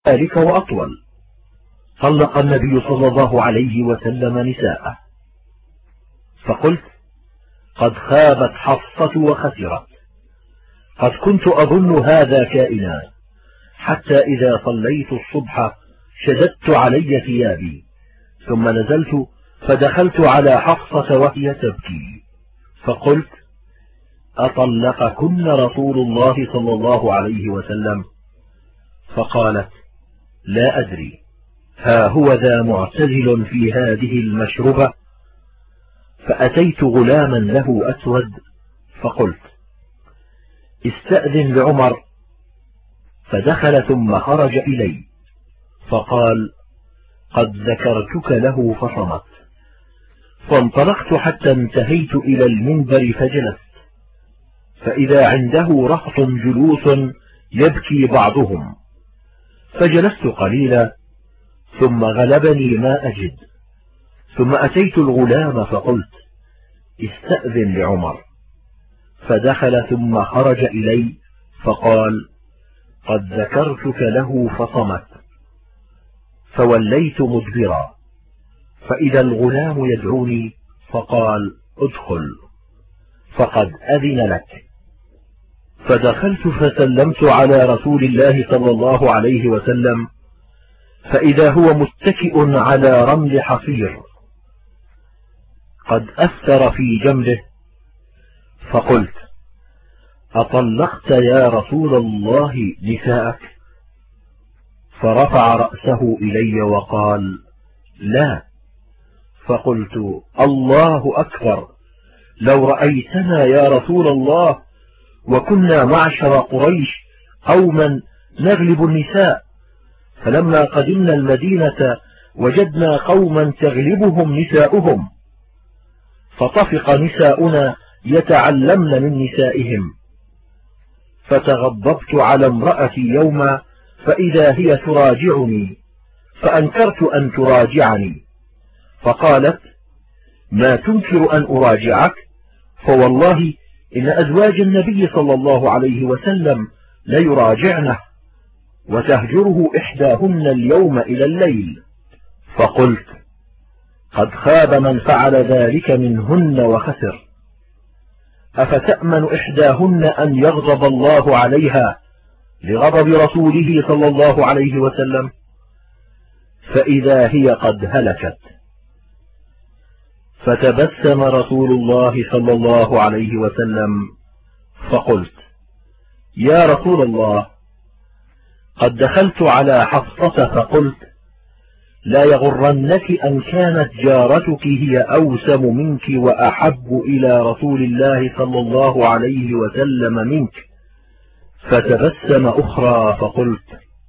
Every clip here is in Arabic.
ذلك وأطول. طلق النبي صلى الله عليه وسلم نساءه، فقلت: قد خابت حفصة وخسرت. قد كنت أظن هذا كائنا، حتى إذا صليت الصبح شددت علي ثيابي، ثم نزلت فدخلت على حفصة وهي تبكي، فقلت: أطلقكن رسول الله صلى الله عليه وسلم؟ فقالت: لا أدري، ها هو ذا معتزل في هذه المشربة. فأتيت غلاما له أسود فقلت: استأذن لعمر. فدخل ثم خرج إلي فقال: قد ذكرتك له فصمت. فانطلقت حتى انتهيت إلى المنبر فجلست، فإذا عنده رهط جلوس يبكي بعضهم، فجلست قليلا ثم غلبني ما أجد، ثم أتيت الغلام فقلت: استأذن لعمر. فدخل ثم خرج إلي فقال: قد ذكرتك له فصمت. فوليت مدبرا، فإذا الغلام يدعوني فقال: ادخل فقد أذن لك. فدخلت فسلمت على رسول الله صلى الله عليه وسلم، فإذا هو متكئ على رمل حصير قد أثر في جنبه، فقلت: أطلقت يا رسول الله نساءك؟ فرفع رأسه إلي وقال: لا. فقلت: الله أكبر، لو رأيتنا يا رسول الله وكنا معشر قريش قوما نغلب النساء، فلما قدمنا المدينة وجدنا قوما تغلبهم نساؤهم، فطفق نساؤنا يتعلمن من نسائهم. فتغضبت على امرأتي يوما فإذا هي تراجعني، فأنكرت أن تراجعني، فقالت: ما تنكر أن أراجعك؟ فوالله إن أزواج النبي صلى الله عليه وسلم ليراجعنه، وتهجره إحداهن اليوم إلى الليل. فقلت: قد خاب من فعل ذلك منهن وخسر. أفتأمن إحداهن أن يغضب الله عليها لغضب رسوله صلى الله عليه وسلم؟ فإذا هي قد هلكت. فتبسم رسول الله صلى الله عليه وسلم فقلت: يا رسول الله، قد دخلت على حفصة فقلت: لا يغرنك أن كانت جارتك هي أوسم منك وأحب إلى رسول الله صلى الله عليه وسلم منك. فتبسم أخرى فقلت: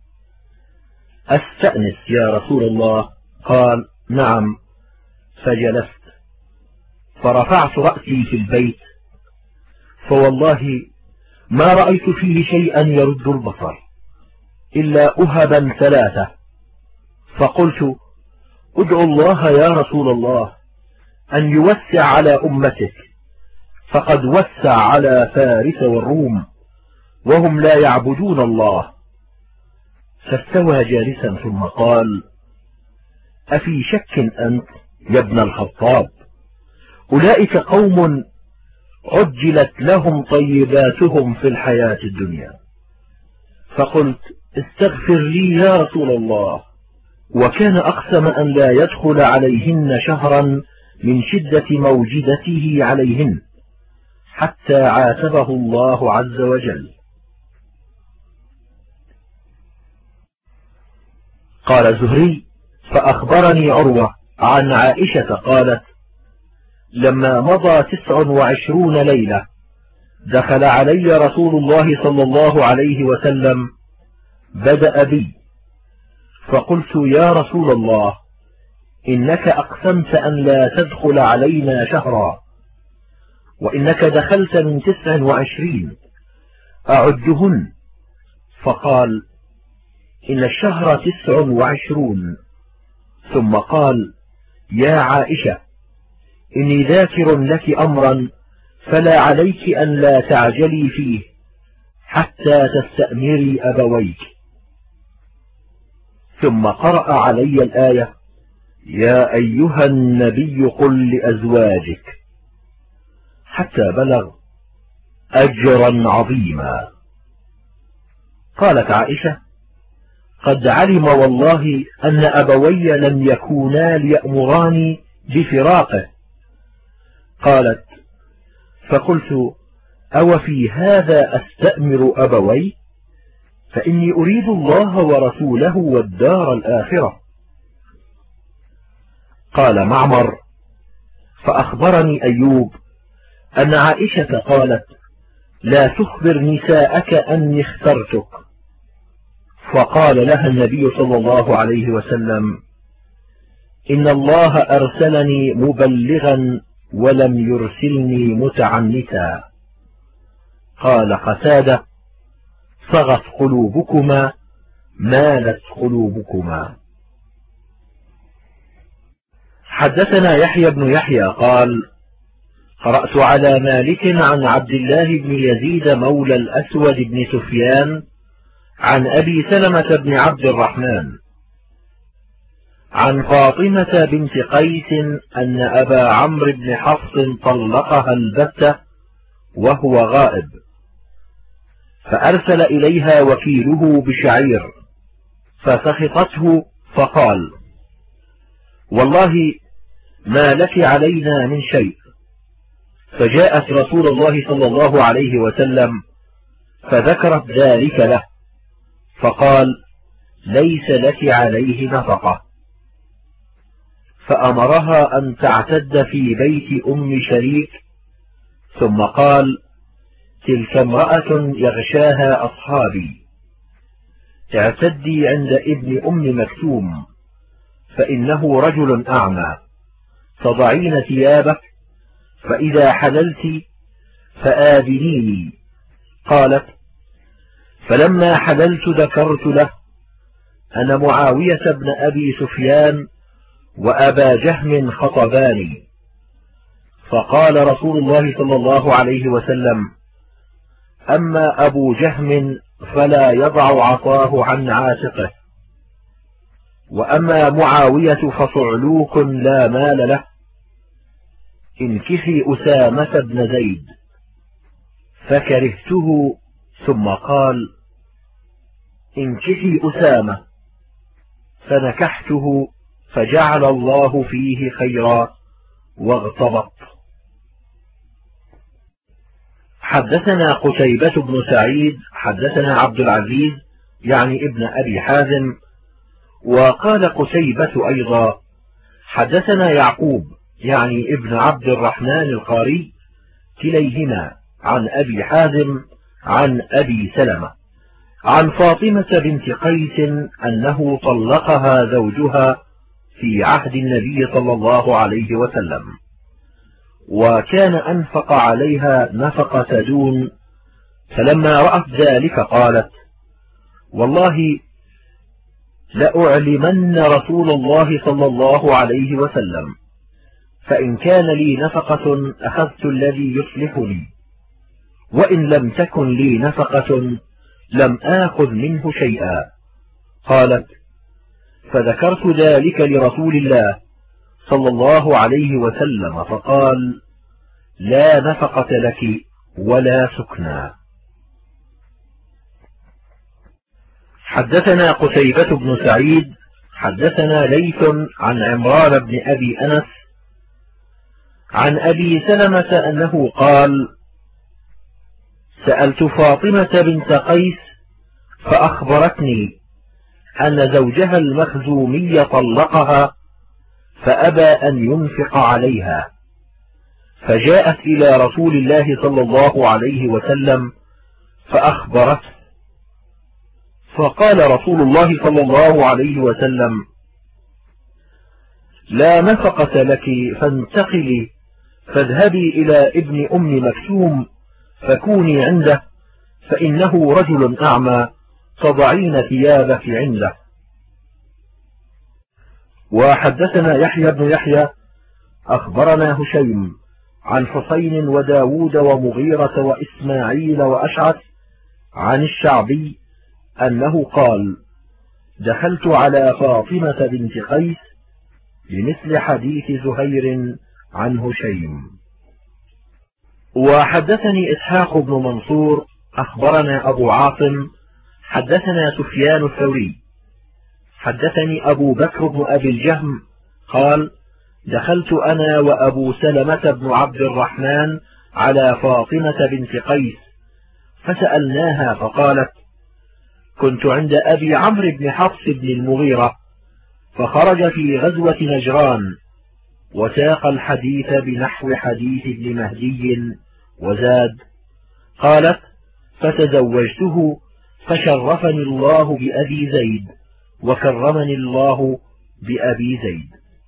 أستأنس يا رسول الله؟ قال: نعم. فجلست، فرفعت رأسي في البيت، فوالله ما رأيت فيه شيئا يرد البصر إلا أهبا ثلاثة. فقلت: ادعو الله يا رسول الله أن يوسع على أمتك، فقد وسع على فارس والروم وهم لا يعبدون الله. فاستوى جالسا ثم قال: أفي شك أنت يا ابن الخطاب؟ أولئك قوم عجلت لهم طيباتهم في الحياة الدنيا. فقلت: استغفر لي يا رسول الله. وكان أقسم أن لا يدخل عليهن شهرا من شدة موجدته عليهن، حتى عاتبه الله عز وجل. قال الزهري: فأخبرني عروة عن عائشة قالت: لما مضى 29 ليلة دخل علي رسول الله صلى الله عليه وسلم، بدأ بي، فقلت: يا رسول الله، إنك أقسمت أن لا تدخل علينا شهرا، وإنك دخلت من 29، أعدهن. فقال: إن الشهر 29. ثم قال: يا عائشة، إني ذاكر لك أمرا فلا عليك أن لا تعجلي فيه حتى تستأمري أبويك. ثم قرأ علي الآية: يا أيها النبي قل لأزواجك، حتى بلغ أجرا عظيما. قالت عائشة: قد علم والله أن أبوي لم يكونا ليأمراني بفراقه. قالت: فقلت: أو في هذا أستأمر أبوي؟ فإني أريد الله ورسوله والدار الآخرة. قال معمر: فأخبرني أيوب أن عائشة قالت: لا تخبر نساءك أني اخترتك. فقال لها النبي صلى الله عليه وسلم: إن الله أرسلني مبلغا ولم يرسلني متعنتا. قال قتادة: صغت قلوبكما، مالت قلوبكما. حدثنا يحيى بن يحيى قال: قرأت على مالك عن عبد الله بن يزيد مولى الأسود بن سفيان عن أبي سلمة بن عبد الرحمن عن فاطمة بنت قيس أن أبا عمرو بن حفص طلقها البتة وهو غائب، فأرسل إليها وكيله بشعير، فسخطته فقال: والله ما لك علينا من شيء. فجاءت رسول الله صلى الله عليه وسلم فذكرت ذلك له، فقال: ليس لك عليه نفقة. فأمرها أن تعتد في بيت أم شريك، ثم قال: تلك امرأة يغشاها أصحابي، اعتدي عند ابن أم مكتوم، فإنه رجل أعمى، تضعين ثيابك، فإذا حللت فآذنيني. قالت: فلما حللت ذكرت له أن معاوية بن أبي سفيان وأبا جهم خطباني. فقال رسول الله صلى الله عليه وسلم: أما أبو جهم فلا يضع عصاه عن عاتقه، وأما معاوية فصعلوك لا مال له، انكحي أسامة بن زيد. فكرهته، ثم قال: انكحي أسامة. فنكحته، فجعل الله فيه خيرا واغتبط. حدثنا قتيبة بن سعيد حدثنا عبد العزيز يعني ابن أبي حازم، وقال قتيبة أيضا: حدثنا يعقوب يعني ابن عبد الرحمن القاري، كليهما عن أبي حازم عن أبي سلمة عن فاطمة بنت قيس أنه طلقها زوجها في عهد النبي صلى الله عليه وسلم، وكان أنفق عليها نفقة دون، فلما رأت ذلك قالت: والله لأعلمن رسول الله صلى الله عليه وسلم، فإن كان لي نفقة أخذت الذي يصلح لي، وإن لم تكن لي نفقة لم آخذ منه شيئا. قالت: فذكرت ذلك لرسول الله صلى الله عليه وسلم، فقال: لا نفقة لك ولا سكنى. حدثنا قتيبة بن سعيد حدثنا ليث عن عمران بن أبي أنس عن أبي سلمة أنه قال: سألت فاطمة بنت قيس فأخبرتني أن زوجها المخزومي طلقها فأبى أن ينفق عليها، فجاءت إلى رسول الله صلى الله عليه وسلم فأخبرته، فقال رسول الله صلى الله عليه وسلم: لا نفقة لك، فانتقلي فاذهبي إلى ابن أم مكتوم فكوني عنده، فإنه رجل أعمى، تضعين ثيابك عنده. وحدثنا يحيى بن يحيى أخبرنا هشيم عن حسين وداود ومغيرة وإسماعيل وأشعث عن الشعبي أنه قال: دخلت على فاطمة بنت قيس بمثل حديث زهير عن هشيم. وحدثني إسحاق بن منصور أخبرنا أبو عاصم حدثنا سفيان الثوري حدثني أبو بكر بن أبي الجهم قال دخلت أنا وأبو سلمة بن عبد الرحمن على فاطمة بنت قيس فسألناها فقالت كنت عند أبي عمرو بن حفص بن المغيرة فخرج في غزوة نجران وساق الحديث بنحو حديث ابن مهدي وزاد قالت فتزوجته فشرفني الله بأبي زيد وكرمني الله بأبي زيد.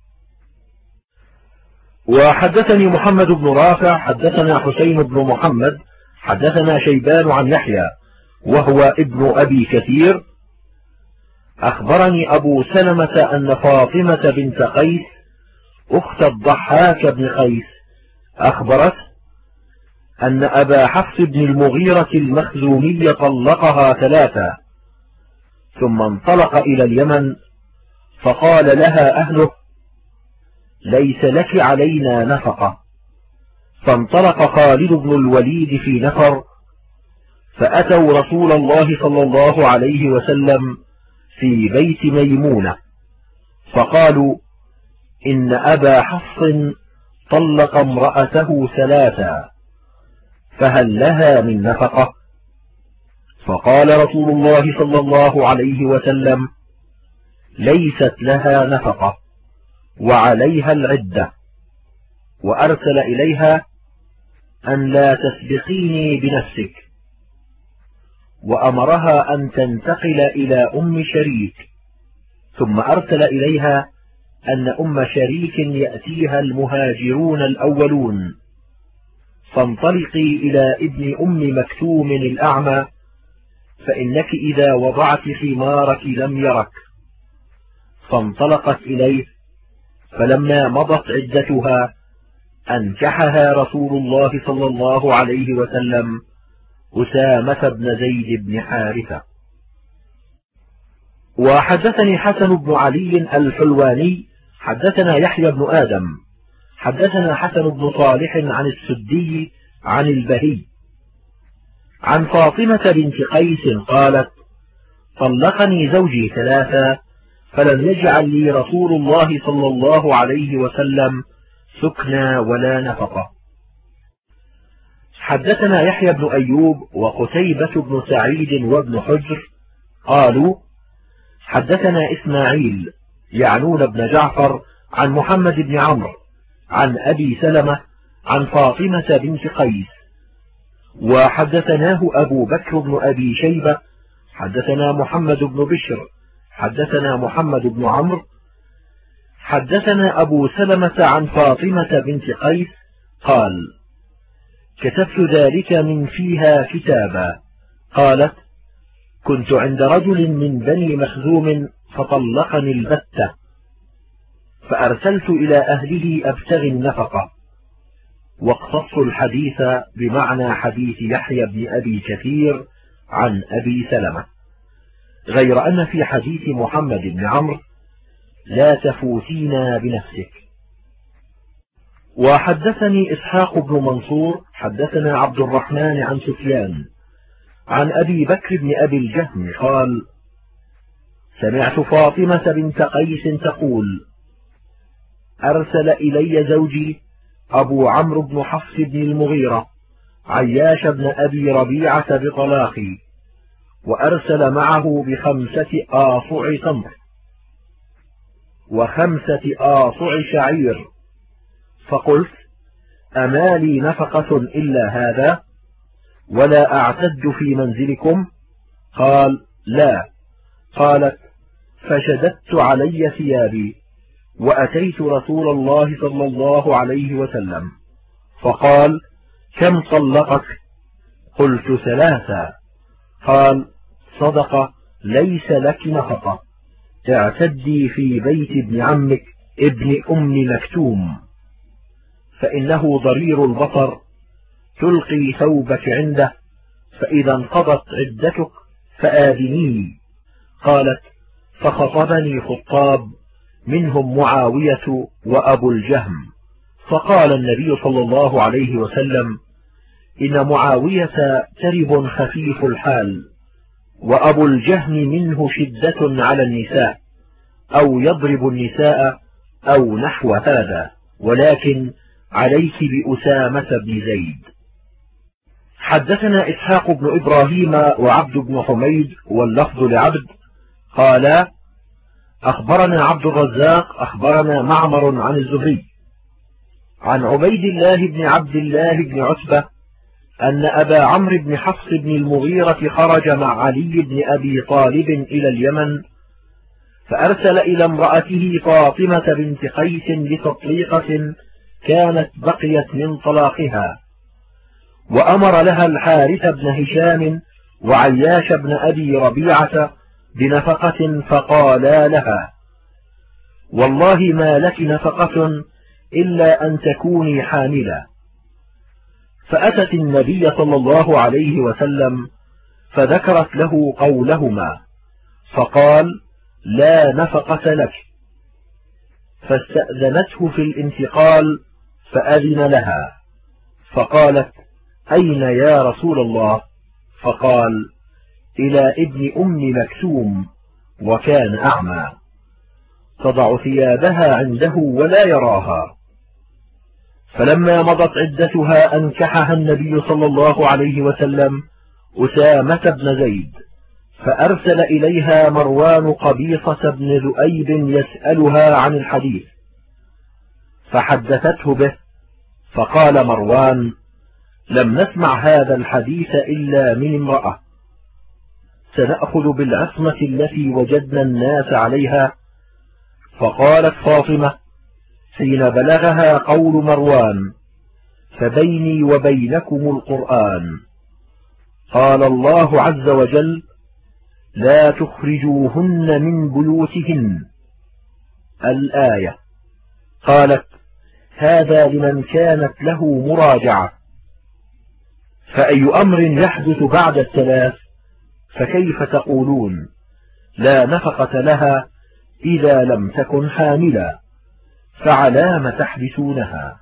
وحدثني محمد بن رافع حدثنا حسين بن محمد حدثنا شيبان عن يحيى وهو ابن أبي كثير أخبرني أبو سلمة أن فاطمة بنت قيس أخت الضحاك بن قيس أخبرت أن أبا حفص بن المغيرة المخزومي طلقها 3 ثم انطلق إلى اليمن فقال لها أهله ليس لك علينا نفقة. فانطلق خالد بن الوليد في نفر فأتوا رسول الله صلى الله عليه وسلم في بيت ميمونة فقالوا إن أبا حفص طلق امرأته 3 فهل لها من نفقة؟ فقال رسول الله صلى الله عليه وسلم ليست لها نفقة وعليها العدة، وأرسل إليها أن لا تسبقيني بنفسك، وأمرها أن تنتقل إلى أم شريك، ثم أرسل إليها أن أم شريك يأتيها المهاجرون الأولون فانطلقي إلى ابن أم مكتوم الأعمى فإنك إذا وضعت خمارك لم يرك. فانطلقت إليه فلما مضت عدتها أنكحها رسول الله صلى الله عليه وسلم أسامة بن زيد بن حارثة. وحدثني حسن بن علي الحلواني حدثنا يحيى بن آدم حدثنا حسن بن صالح عن السدي عن البهي عن فاطمة بنت قيس قالت طلقني زوجي 3 فلم يجعل لي رسول الله صلى الله عليه وسلم سكنى ولا نفقة. حدثنا يحيى بن أيوب وقتيبة بن سعيد وابن حجر قالوا حدثنا إسماعيل يعنون بن جعفر عن محمد بن عمرو عن أبي سلمة عن فاطمة بنت قيس. وحدثناه أبو بكر بن أبي شيبة حدثنا محمد بن بشر حدثنا محمد بن عمرو حدثنا أبو سلمة عن فاطمة بنت قيس قال كتبت ذلك من فيها كتابا. قالت كنت عند رجل من بني مخزوم فطلقني البتة فأرسلت إلى أهله أبتغي النفقة. واقتص الحديث بمعنى حديث يحيى بن أبي كثير عن أبي سلمة، غير أن في حديث محمد بن عمرو لا تفوتينا بنفسك. وحدثني إسحاق بن منصور حدثنا عبد الرحمن عن سفيان عن أبي بكر بن أبي الجهم قال سمعت فاطمة بنت قيس تقول أرسل إلي زوجي أبو عمرو بن حفص بن المغيرة عياش بن أبي ربيعة بطلاقي، وأرسل معه ب5 آصع تمر و5 آصع شعير، فقلت أما لي نفقة إلا هذا ولا أعتد في منزلكم؟ قال لا. قالت فشددت علي ثيابي وأتيت رسول الله صلى الله عليه وسلم فقال كم طلقك؟ قلت 3. قال صدق ليس لك نفقة، اعتدي في بيت ابن عمك ابن أم مكتوم فإنه ضرير البصر، تلقي ثوبك عنده فإذا انقضت عدتك فآذنيني. قالت فخطبني خطاب منهم معاوية وأبو الجهم، فقال النبي صلى الله عليه وسلم: إن معاوية ترب خفيف الحال، وأبو الجهم منه شدة على النساء، أو يضرب النساء أو نحو هذا، ولكن عليك بأسامة بن زيد. حدثنا إسحاق بن إبراهيم وعبد بن حميد واللفظ لعبد قال: أخبرنا عبد الرزاق أخبرنا معمر عن الزهري عن عبيد الله بن عبد الله بن عتبة أن أبا عمرو بن حفص بن المغيرة خرج مع علي بن أبي طالب إلى اليمن، فأرسل إلى امرأته فاطمة بنت قيس لتطليقة كانت بقيت من طلاقها، وأمر لها الحارث بن هشام وعياش بن أبي ربيعة بنفقة، فقالا لها: والله ما لك نفقة إلا أن تكوني حاملا. فأتت النبي صلى الله عليه وسلم فذكرت له قولهما، فقال: لا نفقة لك. فاستأذنته في الانتقال فأذن لها، فقالت: أين يا رسول الله؟ فقال: إلى ابن أم مكتوم، وكان أعمى، تضع ثيابها عنده ولا يراها. فلما مضت عدتها أنكحها النبي صلى الله عليه وسلم أسامة بن زيد، فأرسل إليها مروان قبيصة بن ذؤيب يسألها عن الحديث، فحدثته به، فقال مروان: لم نسمع هذا الحديث إلا من امرأة، سنأخذ بالعصمة التي وجدنا الناس عليها. فقالت فاطمة حين بلغها قول مروان: فبيني وبينكم القرآن، قال الله عز وجل: لا تخرجوهن من بيوتهن، الآية. قالت: هذا لمن كانت له مراجعة، فأي أمر يحدث بعد الثلاث؟ فكيف تقولون لا نفقة لها إذا لم تكن حاملا؟ فعلام تحبسونها؟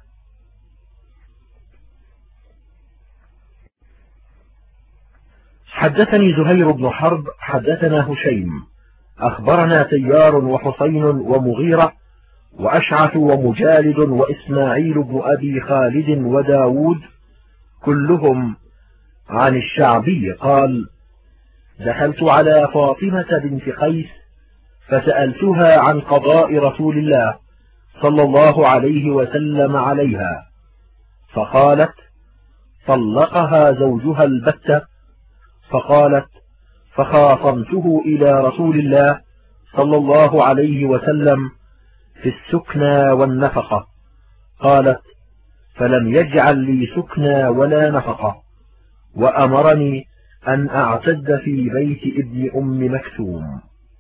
حدثني زهير بن حرب حدثنا هشيم أخبرنا تيار وحسين ومغيرة وأشعث ومجالد وإسماعيل بن أبي خالد وداود كلهم عن الشعبي قال: دخلت على فاطمة بنت قيس فسألتها عن قضاء رسول الله صلى الله عليه وسلم عليها، فقالت: طلقها زوجها البتة. فقالت: فخاصمته إلى رسول الله صلى الله عليه وسلم في السكنى والنفقة. قالت: فلم يجعل لي سكنى ولا نفقة، وأمرني أن أعتد في بيت ابن أم مكتوم.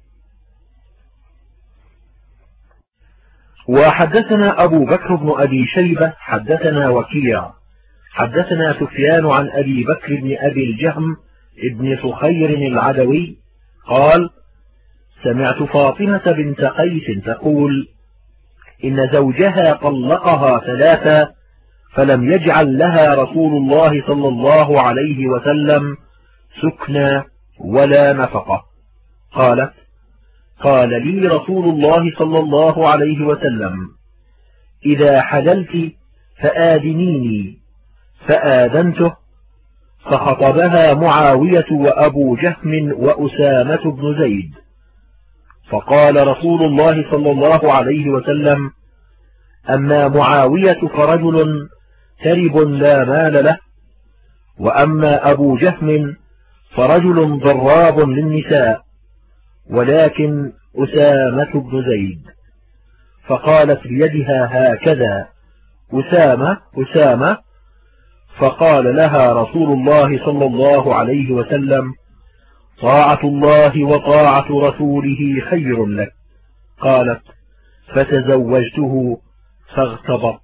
وحدثنا أبو بكر بن أبي شيبة حدثنا وكيع حدثنا سفيان عن أبي بكر بن أبي الجهم ابن سخير العدوي قال: سمعت فاطمة بنت قيس تقول: إن زوجها طلقها ثلاثا فلم يجعل لها رسول الله صلى الله عليه وسلم سكنى ولا نفقة. قالت: قال لي رسول الله صلى الله عليه وسلم: إذا حللت فآذنيني، فآذنته، فخطبها معاوية وأبو جهم وأسامة بن زيد. فقال رسول الله صلى الله عليه وسلم: أما معاوية فرجل ترب لا مال له، وأما أبو جهم فرجل ضراب للنساء، ولكن أسامة بن زيد. فقالت بيدها هكذا: أسامة أسامة. فقال لها رسول الله صلى الله عليه وسلم: طاعة الله وطاعة رسوله خير لك. قالت: فتزوجته فاغتبط.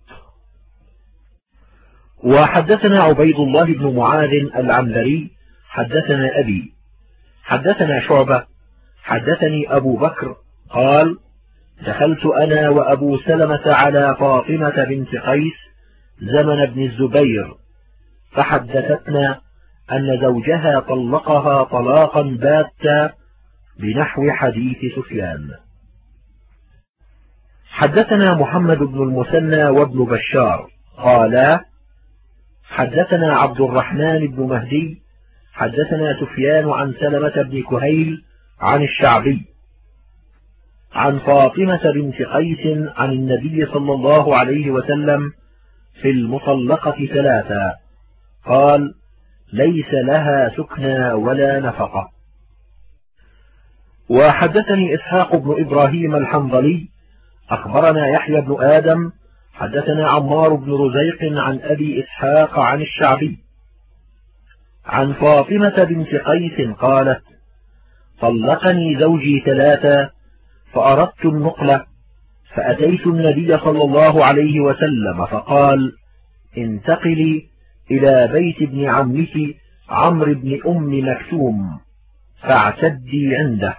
وحدثنا عبيد الله بن معاذ العنبري حدثنا أبي حدثنا شعبة حدثني أبو بكر قال: دخلت أنا وأبو سلمة على فاطمة بنت قيس زمن ابن الزبير، فحدثتنا أن زوجها طلقها طلاقا باتا بنحو حديث سفيان. حدثنا محمد بن المثنى وابن بشار قالا: حدثنا عبد الرحمن بن مهدي حدثنا سفيان عن سلمة بن كهيل عن الشعبي عن فاطمة بنت قيس عن النبي صلى الله عليه وسلم في المطلقة 3 قال: ليس لها سكنى ولا نفقة. وحدثني إسحاق بن إبراهيم الحنظلي أخبرنا يحيى بن آدم حدثنا عمار بن رزيق عن أبي إسحاق عن الشعبي عن فاطمة بنت قيس قالت: طلقني زوجي 3 فأردت النقلة، فأتيت النبي صلى الله عليه وسلم فقال: انتقلي إلى بيت ابن عمك عمرو بن أم مكتوم فاعتدي عنده.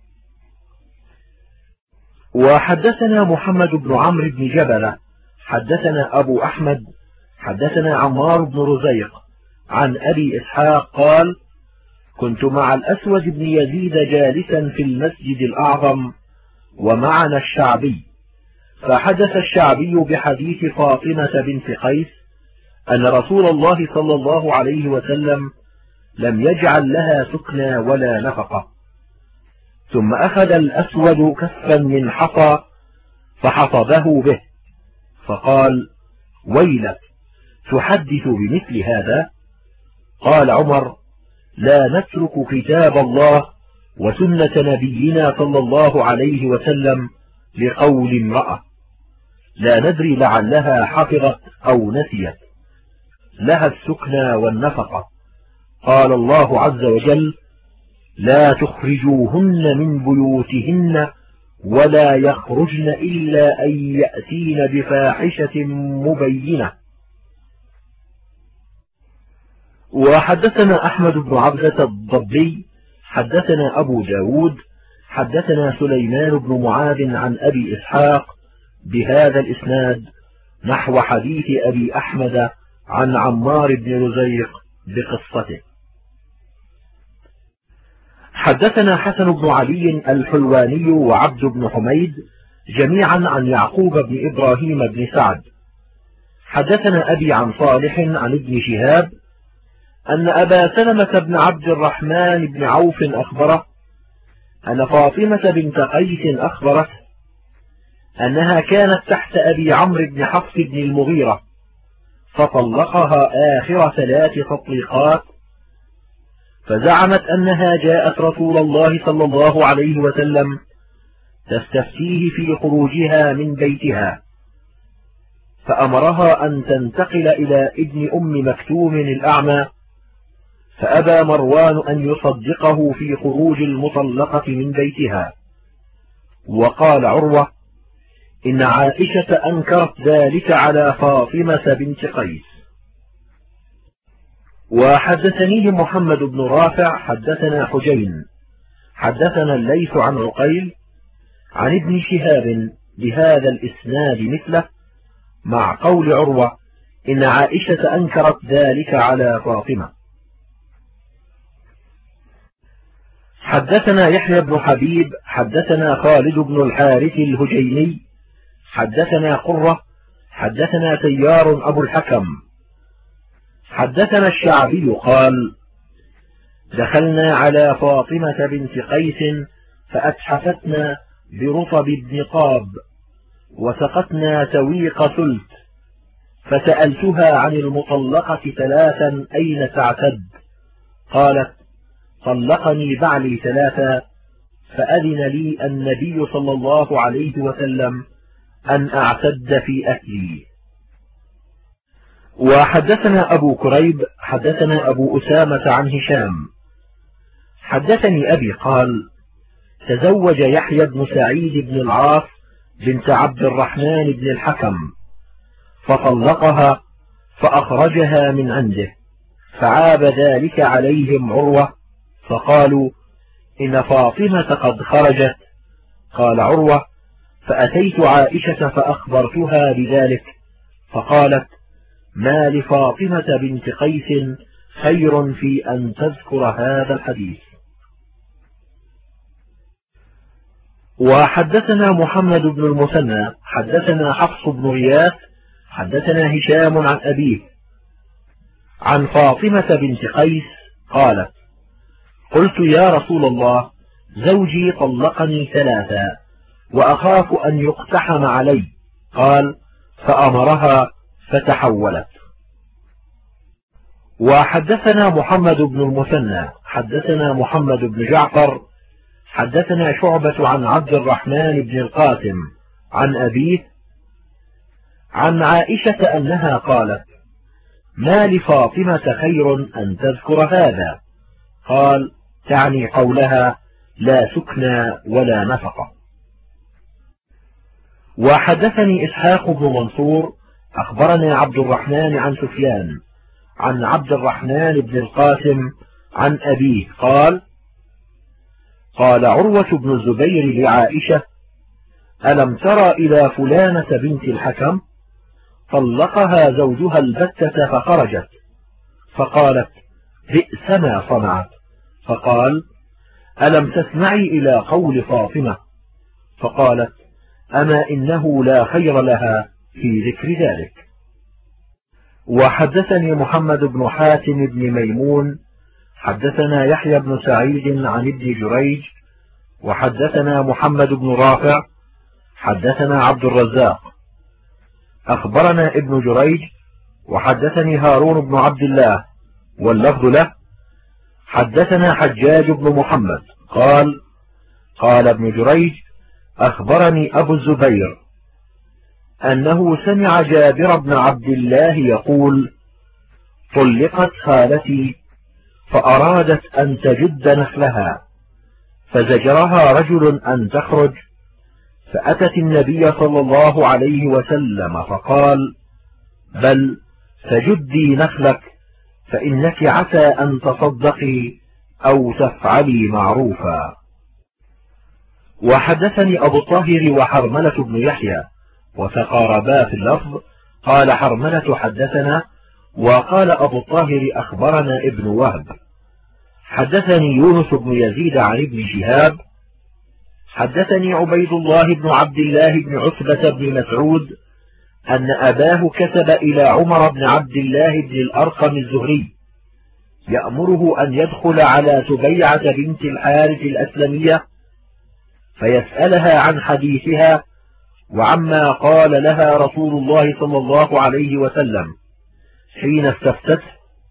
وحدثنا محمد بن عمرو بن جبلة حدثنا أبو أحمد حدثنا عمار بن رزيق عن أبي إسحاق قال: كنت مع الأسود بن يزيد جالسا في المسجد الأعظم ومعنا الشعبي، فحدث الشعبي بحديث فاطمة بنت قيس أن رسول الله صلى الله عليه وسلم لم يجعل لها سكنى ولا نفقة. ثم أخذ الأسود كفا من حصى فحصبه به فقال: ويلك، تحدث بمثل هذا؟ قال عمر: لا نترك كتاب الله وسنة نبينا صلى الله عليه وسلم لقول امرأة، لا ندري لعلها حفظت أو نسيت، لها السكنى والنفقة. قال الله عز وجل: لا تخرجوهن من بيوتهن ولا يخرجن إلا أن يأتين بفاحشة مبينة. وحدثنا أحمد بن عبدة الضبي حدثنا أبو داود حدثنا سليمان بن معاذ عن أبي إسحاق بهذا الإسناد نحو حديث أبي أحمد عن عمار بن رزيق بقصته. حدثنا حسن بن علي الحلواني وعبد بن حميد جميعا عن يعقوب بن إبراهيم بن سعد حدثنا أبي عن صالح عن ابن شهاب أن أبا سلمة بن عبد الرحمن بن عوف أخبره أن فاطمة بنت قيس أخبرته أنها كانت تحت أبي عمرو بن حفص بن المغيرة فطلقها آخر 3 تطليقات، فزعمت أنها جاءت رسول الله صلى الله عليه وسلم تستفتيه في خروجها من بيتها، فأمرها أن تنتقل إلى ابن أم مكتوم الأعمى، فأبى مروان أن يصدقه في خروج المطلقة من بيتها. وقال عروة: إن عائشة أنكرت ذلك على فاطمة بنت قيس. وحدثنيه محمد بن رافع حدثنا حجين حدثنا الليث عن عقيل عن ابن شهاب بهذا الإسناد مثله، مع قول عروة: إن عائشة أنكرت ذلك على فاطمة. حدثنا يحيى بن حبيب حدثنا خالد بن الحارث الهجيني حدثنا قرة حدثنا تيار أبو الحكم حدثنا الشعبي قال: دخلنا على فاطمة بنت قيس فأتحفتنا برطب بن قاب وسقتنا سويق ثلث، فسألتها عن المطلقة 3 أين تعتد؟ قالت: طلقني بعلي 3، فأذن لي النبي صلى الله عليه وسلم أن أعتد في أهلي. وحدثنا أبو كريب حدثنا أبو أسامة عن هشام حدثني أبي قال: تزوج يحيى بن سعيد بن العاص بنت عبد الرحمن بن الحكم فطلقها فأخرجها من عنده، فعاب ذلك عليهم عروة، فقالوا: إن فاطمة قد خرجت. قال عروة: فأتيت عائشة فأخبرتها بذلك، فقالت: ما لفاطمة بنت قيس خير في أن تذكر هذا الحديث. وحدثنا محمد بن المثنى حدثنا حفص بن غياث حدثنا هشام عن أبيه عن فاطمة بنت قيس قالت: قلت يا رسول الله، زوجي طلقني 3 وأخاف أن يقتحم علي. قال: فأمرها فتحولت. وحدثنا محمد بن المثنى حدثنا محمد بن جعفر حدثنا شعبة عن عبد الرحمن بن القاسم عن أبيه عن عائشة أنها قالت: ما لفاطمة خير أن تذكر هذا. قال: تعني قولها لا سكنى ولا نفقة. وحدثني إسحاق بن منصور أخبرنا عبد الرحمن عن سفيان عن عبد الرحمن بن القاسم عن أبيه قال: قال عروة بن الزبير لعائشة: ألم ترى إلى فلانة بنت الحكم؟ طلقها زوجها البتة فخرجت. فقالت: بئس ما صنعت. فقال: ألم تسمعي إلى قول فاطمة؟ فقالت: أما إنه لا خير لها في ذكر ذلك. وحدثني محمد بن حاتم بن ميمون حدثنا يحيى بن سعيد عن ابن جريج وحدثنا محمد بن رافع حدثنا عبد الرزاق أخبرنا ابن جريج وحدثني هارون بن عبد الله واللفظ له حدثنا حجاج بن محمد قال: قال ابن جريج: أخبرني أبو الزبير أنه سمع جابر بن عبد الله يقول: طلقت خالتي فأرادت أن تجد نخلها فزجرها رجل أن تخرج، فأتت النبي صلى الله عليه وسلم فقال: بل فجدي نخلك فإنك عسى أن تصدقي أو تفعلي معروفا. وحدثني أبو الطاهر وحرملة بن يحيى وتقاربا في اللفظ، قال حرملة حدثنا وقال أبو الطاهر أخبرنا ابن وهب. حدثني يونس بن يزيد عن ابن شهاب حدثني عبيد الله بن عبد الله بن عتبة بن مسعود أن أباه كتب إلى عمر بن عبد الله بن الأرقم الزهري يأمره أن يدخل على سبيعة بنت الحارث الأسلمية فيسألها عن حديثها وعما قال لها رسول الله صلى الله عليه وسلم حين استفتته.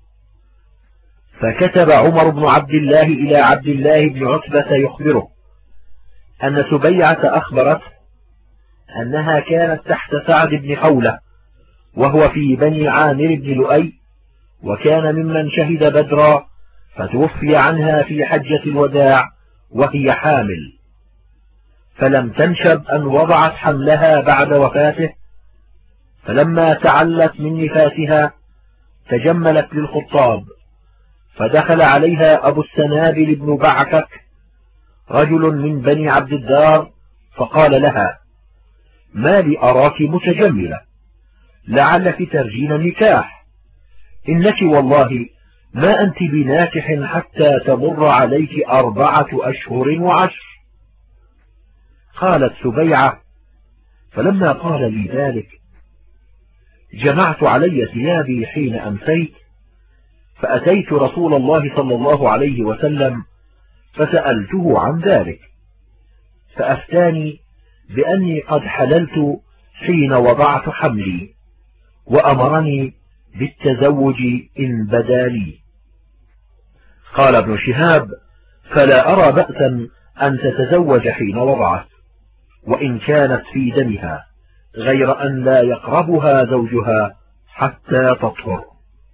فكتب عمر بن عبد الله إلى عبد الله بن عتبة يخبره أن سبيعة أخبرته أنها كانت تحت سعد بن خولة وهو في بني عامر بن لؤي، وكان ممن شهد بدرا، فتوفي عنها في حجة الوداع وهي حامل، فلم تنشب أن وضعت حملها بعد وفاته، فلما تعلت من نفاسها تجملت للخطاب، فدخل عليها أبو السنابل بن بعكك رجل من بني عبد الدار فقال لها: ما لي أراك متجملة، لعلك ترجين النكاح، إنك والله ما أنت بناكح حتى تمر عليك 4 أشهر و10. قالت سبيعة: فلما قال لي ذلك جمعت علي ثيابي حين أمسيت، فأتيت رسول الله صلى الله عليه وسلم فسألته عن ذلك، فأفتاني بأني قد حللت حين وضعت حملي، وأمرني بالتزوج إن بدا لي. قال ابن شهاب: فلا أرى بأسا أن تتزوج حين وضعت، وإن كانت في دمها، غير أن لا يقربها زوجها حتى تطهر.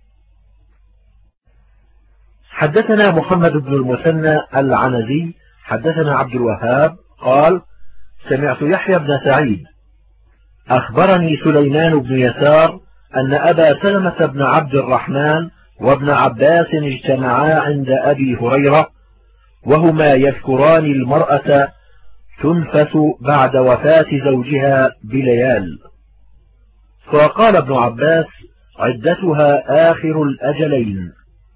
حدثنا محمد بن المثنى العنزي حدثنا عبد الوهاب قال: سمعت يحيى بن سعيد أخبرني سليمان بن يسار أن أبا سلمة بن عبد الرحمن وابن عباس اجتمعا عند أبي هريرة وهما يذكران المرأة تنفث بعد وفاة زوجها بليال. فقال ابن عباس: عدتها آخر الأجلين.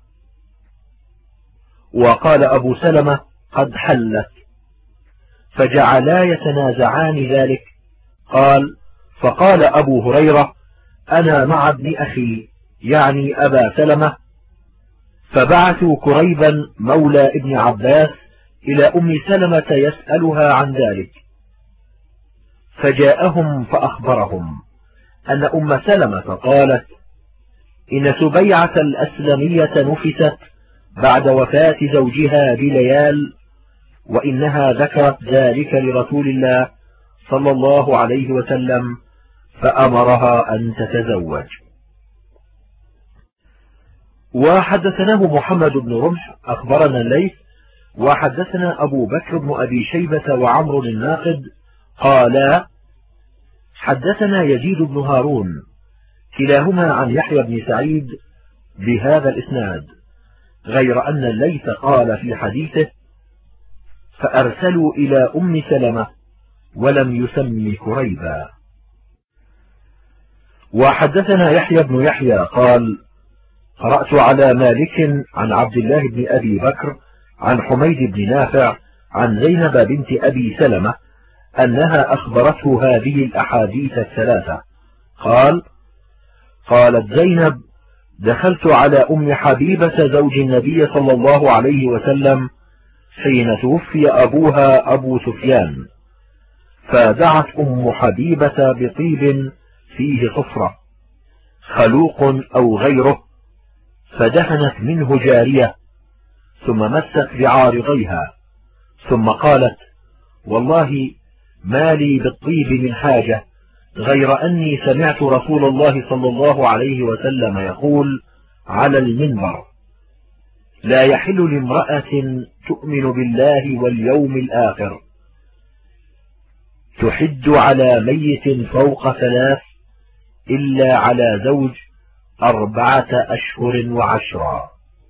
وقال أبو سلمة: قد حلت. فجعلا يتنازعان ذلك. قال: فقال أبو هريرة: أنا مع ابن أخي يعني أبا سلمة، فبعثوا كريبا مولى ابن عباس إلى أم سلمة يسألها عن ذلك، فجاءهم فأخبرهم أن أم سلمة قالت: إن سبيعة الأسلمية نفست بعد وفاة زوجها بليال، وإنها ذكرت ذلك لرسول الله صلى الله عليه وسلم فأمرها أن تتزوج. وحدثناه محمد بن رمح أخبرنا الليث وحدثنا أبو بكر بن أبي شيبة وعمر الناقد قالا: حدثنا يزيد بن هارون كلاهما عن يحيى بن سعيد بهذا الإسناد، غير أن الليث قال في حديثه: فأرسلوا إلى أم سلمة ولم يسم كريبا. وحدثنا يحيى بن يحيى قال: قرأت على مالك عن عبد الله بن أبي بكر عن حميد بن نافع عن زينب بنت أبي سلمة أنها أخبرته هذه الأحاديث الثلاثة. قالت زينب: دخلت على أم حبيبة زوج النبي صلى الله عليه وسلم حين توفي أبوها أبو سفيان، فدعت أم حبيبة بطيب فيه صفرة خلوق أو غيره، فدهنت منه جارية ثم مست بعارضيها، ثم قالت: والله ما لي بالطيب من حاجة غير أني سمعت رسول الله صلى الله عليه وسلم يقول على المنبر: لا يحل لامرأة تؤمن بالله واليوم الآخر تحد على ميت فوق 3 إلا على زوج 4 أشهر و10.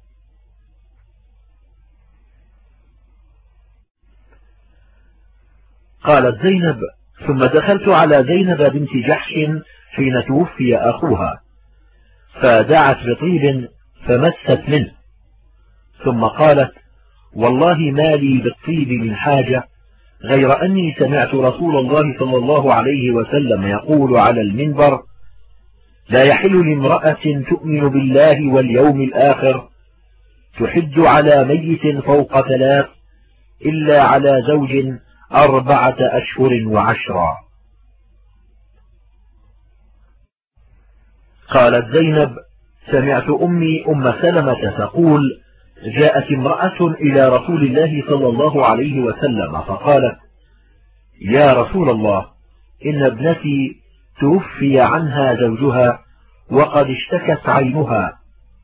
قالت زينب: ثم دخلت على زينب بنت جحش حين توفي أخوها، فدعت بطيب فمست منه، ثم قالت: والله ما لي بالطيب من حاجة غير أني سمعت رسول الله صلى الله عليه وسلم يقول على المنبر: لا يحل لامرأة تؤمن بالله واليوم الآخر تحد على ميت فوق 3 إلا على زوج 4 أشهر و10. قالت زينب: سمعت أمي أم سلمة تقول: جاءت امرأة إلى رسول الله صلى الله عليه وسلم فقالت: يا رسول الله، إن ابنتي توفي عنها زوجها وقد اشتكت عينها،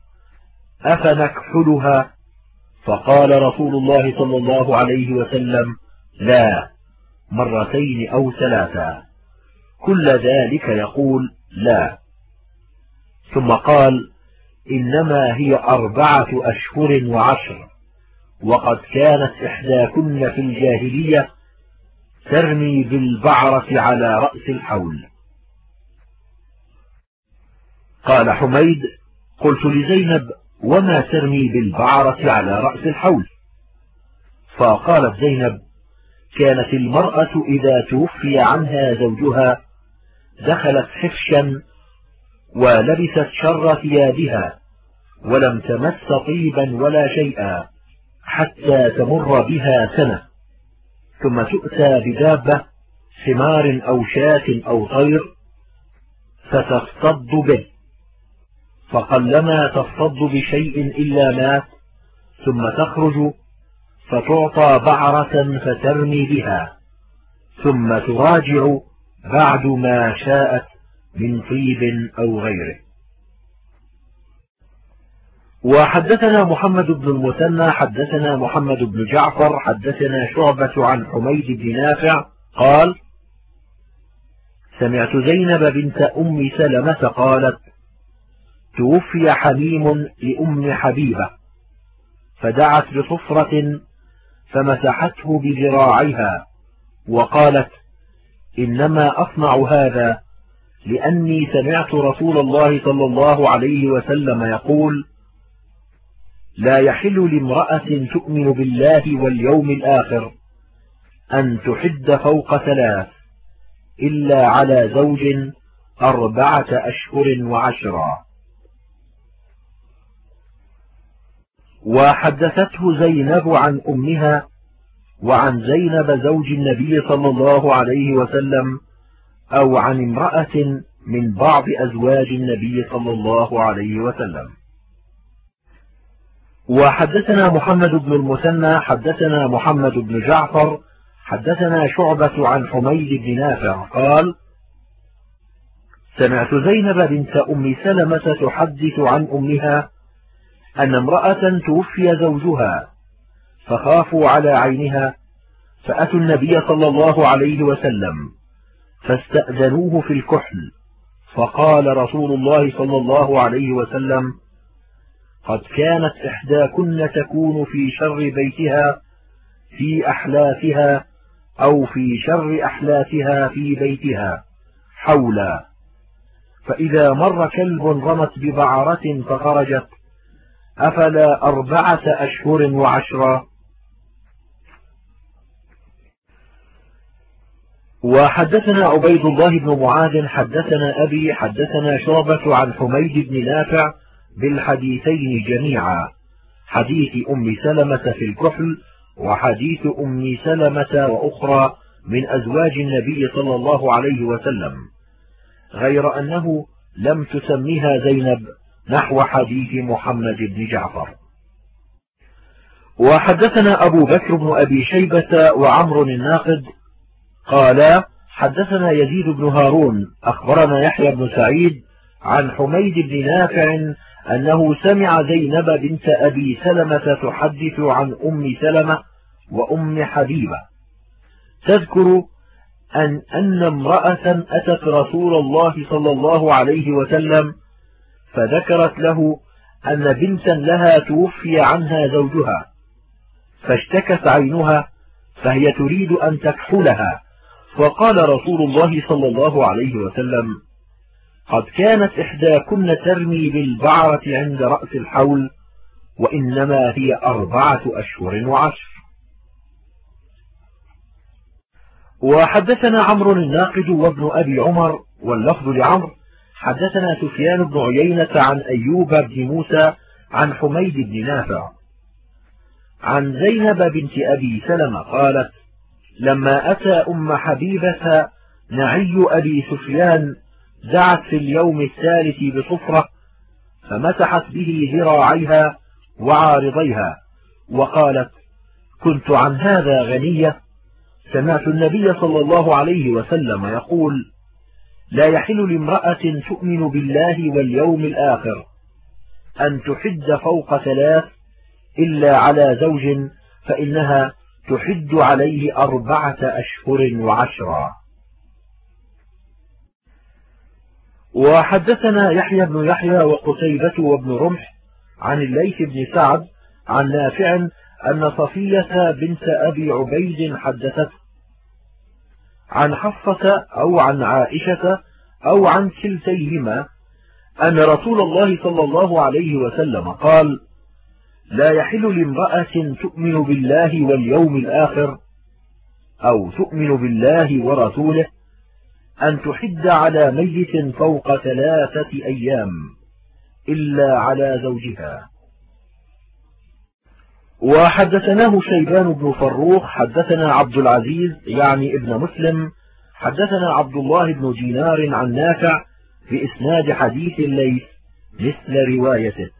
أفنكحلها؟ فقال رسول الله صلى الله عليه وسلم: لا، 2 أو 3، كل ذلك يقول لا. ثم قال: إنما هي 4 أشهر و10، وقد كانت إحداكن في الجاهلية ترمي بالبعرة على رأس الحول. قال حميد: قلت لزينب: وما ترمي بالبعرة على رأس الحول؟ فقالت زينب: كانت المرأة إذا توفي عنها زوجها دخلت حفشا ولبست شر ثيابها ولم تمس طيبا ولا شيئا حتى تمر بها سنة، ثم تؤتى بدابة حمار أو شاة أو طير فتصطد به، فقلما تصطد بشيء إلا مات، ثم تخرج فتعطى بعرة فترمي بها، ثم تراجع بعد ما شاءت من طيب أو غيره. وحدثنا محمد بن المثنى حدثنا محمد بن جعفر حدثنا شعبة عن حميد بن نافع قال: سمعت زينب بنت أم سلمة قالت: توفي حميم لأم حبيبة، فدعت بصفرة فمسحته بذراعيها وقالت: إنما أصنع هذا لأني سمعت رسول الله صلى الله عليه وسلم يقول: لا يحل لامرأة تؤمن بالله واليوم الآخر أن تحد فوق 3 إلا على زوج 4 أشهر و10. وحدثته زينب عن أمها وعن زينب زوج النبي صلى الله عليه وسلم أو عن امرأة من بعض أزواج النبي صلى الله عليه وسلم. وحدثنا محمد بن المثنى حدثنا محمد بن جعفر حدثنا شعبة عن حميد بن نافع قال: سمعت زينب بنت أم سلمة تحدث عن أمها أن امرأة توفي زوجها فخافوا على عينها فأتوا النبي صلى الله عليه وسلم فاستأذنوه في الكحل، فقال رسول الله صلى الله عليه وسلم: قد كانت إحداكن تكون في شر بيتها في أحلافها أو في شر أحلافها في بيتها حولا، فإذا مر كلب رمت ببعرة فخرجت أفلا 4 أشهر و10. وحدثنا عبيد الله بن معاذ حدثنا أبي حدثنا شعبة عن حميد بن نافع بالحديثين جميعا، حديث أم سلمة في الكحل وحديث أم سلمة وأخرى من أزواج النبي صلى الله عليه وسلم، غير أنه لم تسميها زينب نحو حديث محمد بن جعفر. وحدثنا أبو بكر بن أبي شيبة وعمر الناقد قالا: حدثنا يزيد بن هارون أخبرنا يحيى بن سعيد عن حميد بن نافع أنه سمع زينب بنت أبي سلمة تحدث عن أم سلمة وأم حبيبة تذكر أن امرأة أتت رسول الله صلى الله عليه وسلم فذكرت له أن بنتا لها توفي عنها زوجها فاشتكت عينها فهي تريد أن تكحلها، فقال رسول الله صلى الله عليه وسلم: قد كانت إحداكن ترمي بالبعرة عند رأس الحول وإنما هي 4 أشهر و10. وحدثنا عمرو الناقد وابن أبي عمر واللفظ لعمرو حدثنا سفيان بن عيينة عن أيوب بن موسى عن حميد بن نافع عن زينب بنت أبي سلمة قالت: لما أتى أم حبيبة نعي أبي سفيان دعت في اليوم الثالث بصفرة فمسحت به ذراعيها وعارضيها وقالت: كنت عن هذا غنية، سمعت النبي صلى الله عليه وسلم يقول: لا يحل لامرأة تؤمن بالله واليوم الآخر أن تحد فوق 3 إلا على زوج فإنها تحد عليه 4 أشهر و10. وحدثنا يحيى بن يحيى وقتيبة وابن رمح عن الليث بن سعد عن نافع أن صفية بنت أبي عبيد حدثت عن حفصة أو عن عائشة أو عن كلتيهما أن رسول الله صلى الله عليه وسلم قال: لا يحل لامرأة تؤمن بالله واليوم الآخر أو تؤمن بالله ورسوله أن تحد على ميت فوق 3 أيام إلا على زوجها. وحدثناه شيبان بن فروخ حدثنا عبد العزيز يعني ابن مسلم حدثنا عبد الله بن دينار عن نافع بإسناد حديث الليث مثل روايته.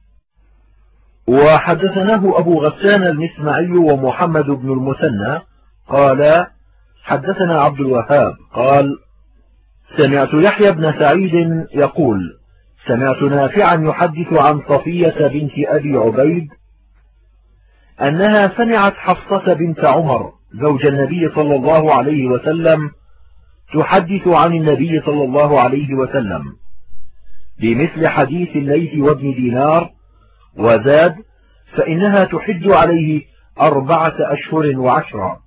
وحدثناه أبو غسان المسمعي ومحمد بن المثنى قال حدثنا عبد الوهاب قال: سمعت يحيى بن سعيد يقول: سمعت نافعا يحدث عن صفية بنت أبي عبيد أنها سمعت حفصة بنت عمر زوج النبي صلى الله عليه وسلم تحدث عن النبي صلى الله عليه وسلم بمثل حديث الليث وابن دينار، وزاد: فإنها تحد عليه 4 أشهر وعشرا.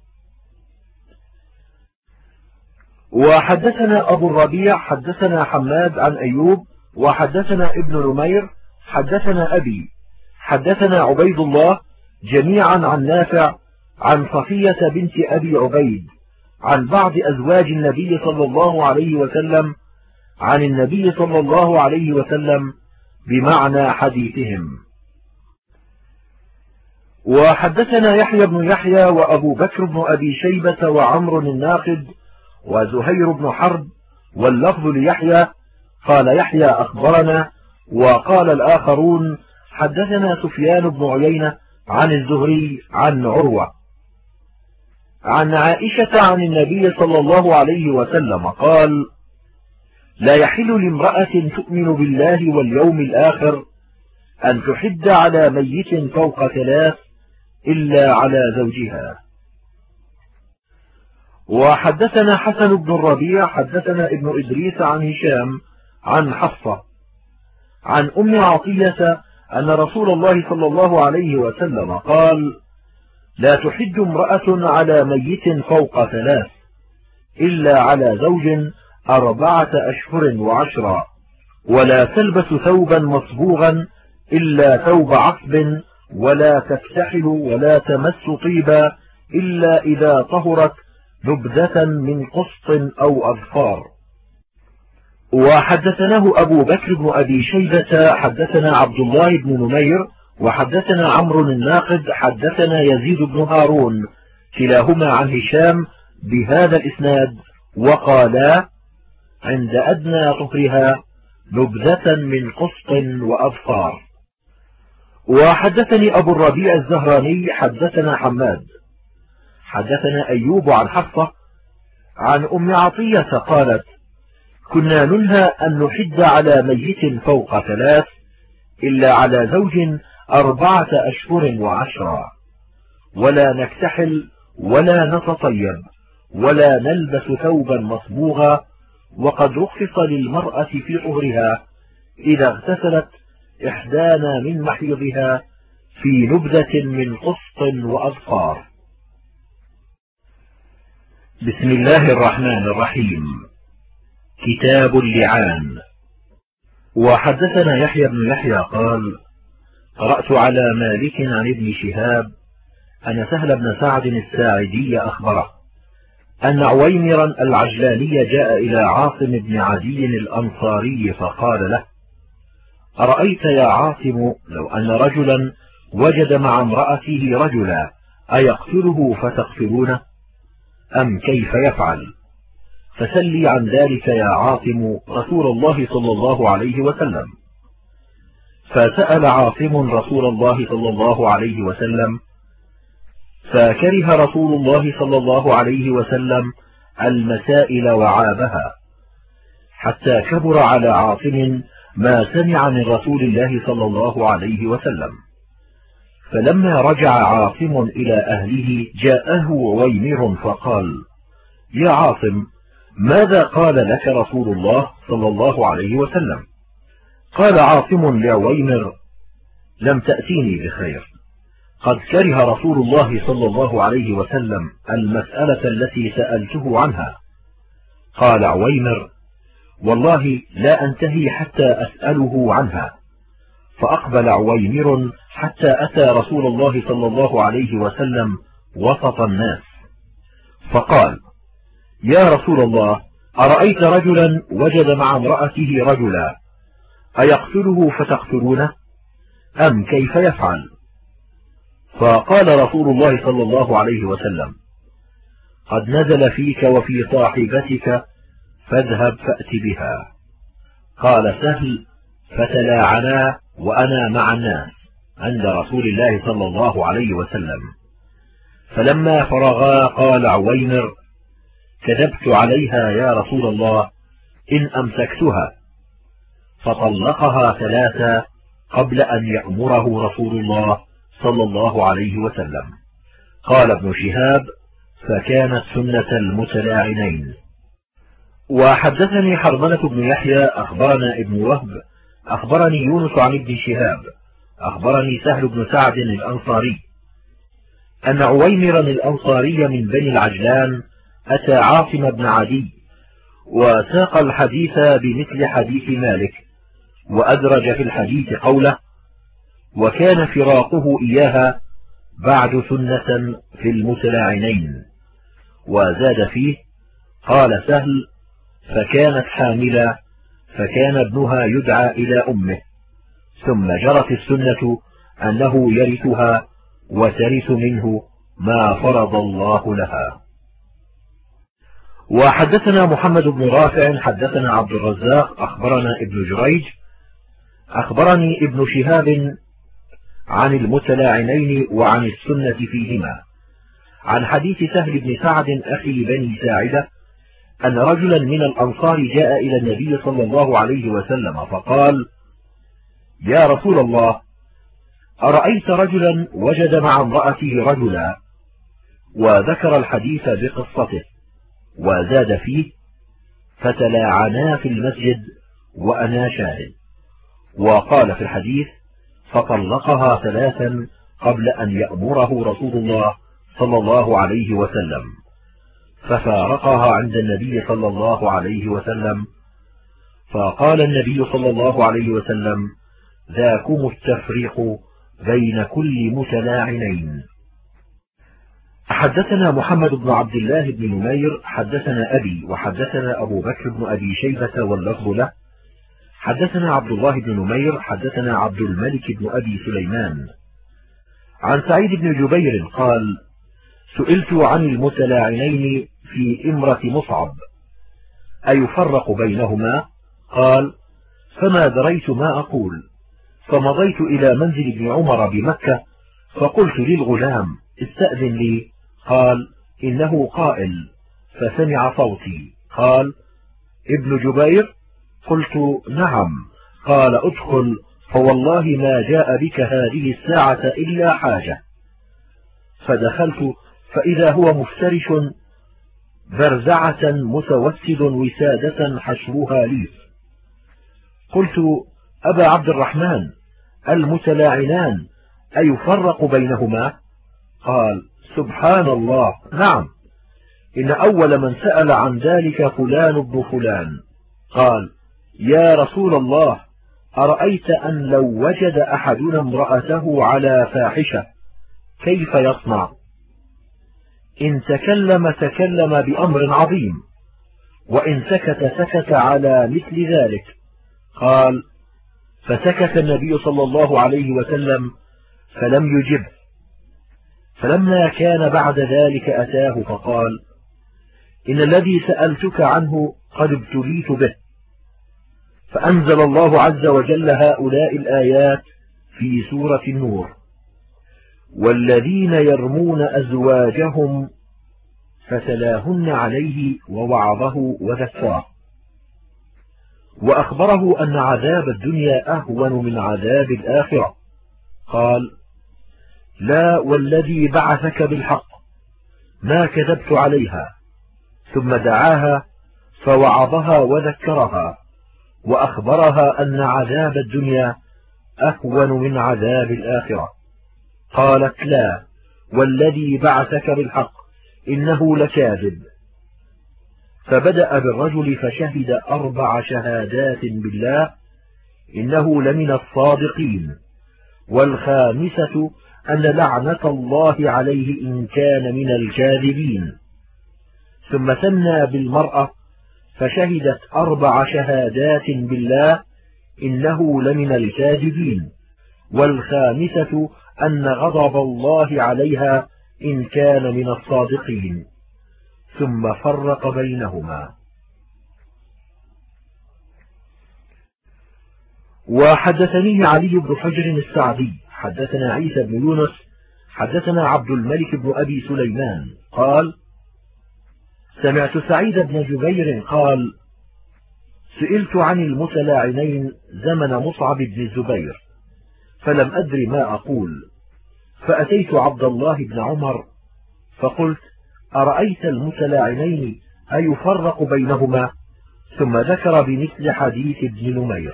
وحدثنا أبو الربيع حدثنا حماد عن أيوب وحدثنا ابن نمير حدثنا أبي حدثنا عبيد الله جميعا عن نافع عن صفية بنت أبي عبيد عن بعض أزواج النبي صلى الله عليه وسلم عن النبي صلى الله عليه وسلم بمعنى حديثهم. وحدثنا يحيى بن يحيى وأبو بكر بن أبي شيبة وعمر الناقد وزهير بن حرب واللفظ ليحيى قال يحيى أخبرنا، وقال الآخرون حدثنا سفيان بن عيينة عن الزهري عن عروة عن عائشة عن النبي صلى الله عليه وسلم قال: لا يحل لامرأة تؤمن بالله واليوم الآخر أن تحد على ميت فوق 3 إلا على زوجها. وحدثنا حسن بن الربيع حدثنا ابن إدريس عن هشام عن حفصة عن أم عطية أن رسول الله صلى الله عليه وسلم قال: لا تحد امرأة على ميت فوق 3 إلا على زوج 4 أشهر وعشرا، ولا تلبس ثوبا مصبوغا إلا ثوب عصب، ولا تكتحل ولا تمس طيبا إلا إذا طهرت نبذة من قسط أو أظفار. وحدثناه أبو بكر بن أبي شيبة حدثنا عبد الله بن نمير وحدثنا عمرو الناقد حدثنا يزيد بن هارون كلاهما عن هشام بهذا الإسناد، وقالا: عند أدنى طهرها نبذة من قسط وأظفار. وحدثني أبو الربيع الزهراني حدثنا حماد حدثنا أيوب عن حفصة عن أم عطية قالت: كنا ننهى أن نحد على ميت فوق 3 إلا على زوج 4 أشهر وعشرا، ولا نكتحل ولا نتطيب ولا نلبس ثوبا مصبوغا، وقد رخص للمرأة في طهرها إذا اغتسلت إحدانا من محيضها في نبذة من قسط وأظفار. بسم الله الرحمن الرحيم. كتاب اللعان. وحدثنا يحيى بن يحيى قال: قرأت على مالك عن ابن شهاب أن سهل بن سعد الساعدي أخبره أن عويمرا العجلاني جاء إلى عاصم بن عدي الأنصاري فقال له: أرأيت يا عاصم لو أن رجلا وجد مع امرأته رجلا أيقتله فتقتلونه أم كيف يفعل؟ فسلي عن ذلك يا عاصم رسول الله صلى الله عليه وسلم. فسأل عاصم رسول الله صلى الله عليه وسلم، فكره رسول الله صلى الله عليه وسلم المسائل وعابها، حتى كبر على عاصم ما سمع من رسول الله صلى الله عليه وسلم. فلما رجع عاصم إلى أهله جاءه عويمر فقال: يا عاصم، ماذا قال لك رسول الله صلى الله عليه وسلم؟ قال عاصم لعويمر: لم تأتيني بخير، قد كره رسول الله صلى الله عليه وسلم المسألة التي سألته عنها. قال عويمر: والله لا أنتهي حتى أسأله عنها. فأقبل عويمر حتى أتى رسول الله صلى الله عليه وسلم وسط الناس، فقال: يا رسول الله، أرأيت رجلا وجد مع امرأته رجلا أيقتله فتقتلونه أم كيف يفعل؟ فقال رسول الله صلى الله عليه وسلم: قد نزل فيك وفي صاحبتك، فاذهب فأت بها. قال سهل: فتلاعنا وأنا مع الناس عند رسول الله صلى الله عليه وسلم. فلما فرغا قال عويمر: كذبت عليها يا رسول الله إن أمسكتها. فطلقها 3 قبل أن يأمره رسول الله صلى الله عليه وسلم. قال ابن شهاب: فكانت سنة المتلاعنين. وحدثني حرملة بن يحيى أخبرنا ابن وهب أخبرني يونس عن ابن شهاب أخبرني سهل بن سعد الأنصاري أن عويمرا الأنصاري من بني العجلان أتى عاصم بن عدي وساق الحديث بمثل حديث مالك، وأدرج في الحديث قوله: وكان فراقه إياها بعد سنة في المتلاعنين، وزاد فيه: قال سهل: فكانت حاملا فكان ابنها يدعى إلى أمه، ثم جرت السنة أنه يرثها وترث منه ما فرض الله لها. وحدثنا محمد بن رافع حدثنا عبد الرزاق أخبرنا ابن جريج أخبرني ابن شهاب عن المتلاعنين وعن السنة فيهما عن حديث سهل بن سعد أخي بني ساعدة أن رجلا من الأنصار جاء إلى النبي صلى الله عليه وسلم فقال: يا رسول الله، أرأيت رجلا وجد مع امرأته رجلا، وذكر الحديث بقصته وزاد فيه: فتلاعنا في المسجد وأنا شاهد. وقال في الحديث: فطلقها 3 قبل أن يأمره رسول الله صلى الله عليه وسلم، ففارقها عند النبي صلى الله عليه وسلم، فقال النبي صلى الله عليه وسلم: ذاكم التفريق بين كل متلاعنين. حدثنا محمد بن عبد الله بن نمير حدثنا أبي وحدثنا أبو بكر بن أبي شيبة واللفظ له. حدثنا عبد الله بن نمير حدثنا عبد الملك بن أبي سليمان عن سعيد بن جبير قال: سئلت عن المتلاعنين في إمرة مصعب أيفرق بينهما؟ قال: فما دريت ما أقول، فمضيت إلى منزل ابن عمر بمكة فقلت للغلام: استأذن لي. قال: إنه قائل، فسمع صوتي. قال: ابن جبير؟ قلت: نعم. قال: ادخل، فوالله ما جاء بك هذه الساعة إلا حاجة. فدخلت فإذا هو مفترش برزعة متوسد وسادة حشوها ليف. قلت: أبا عبد الرحمن، المتلاعنان أيفرق بينهما؟ قال: سبحان الله، نعم، إن أول من سأل عن ذلك فلان بن فلان. قال: يا رسول الله، أرأيت أن لو وجد أحدنا امرأته على فاحشة كيف يصنع؟ إن تكلم بأمر عظيم، وإن سكت على مثل ذلك. قال: فسكت النبي صلى الله عليه وسلم فلم يجب. فلما كان بعد ذلك أتاه فقال: إن الذي سألتك عنه قد ابتليت به. فأنزل الله عز وجل هؤلاء الآيات في سورة النور: والذين يرمون أزواجهم فتلاهن عليه ووعظه وذكره، وأخبره أن عذاب الدنيا أهون من عذاب الآخرة. قال: لا والذي بعثك بالحق ما كذبت عليها. ثم دعاها فوعظها وذكرها وأخبرها أن عذاب الدنيا أهون من عذاب الآخرة. قالت: لا والذي بعثك بالحق إنه لكاذب. فبدأ بالرجل فشهد 4 شهادات بالله إنه لمن الصادقين، والخامسة أن لعنة الله عليه إن كان من الكاذبين. ثم ثنى بالمرأة فشهدت 4 شهادات بالله إنه لمن الكاذبين، والخامسة أن غضب الله عليها إن كان من الصادقين. ثم فرق بينهما. وحدثني علي بن حجر السعدي حدثنا عيسى بن يونس حدثنا عبد الملك بن أبي سليمان قال: سمعت سعيد بن جبير قال: سئلت عن المتلاعنين زمن مصعب بن الزبير فلم أدر ما أقول، فأتيت عبد الله بن عمر فقلت: أرأيت المتلاعنين أيفرق بينهما؟ ثم ذكر بمثل حديث ابن نمير.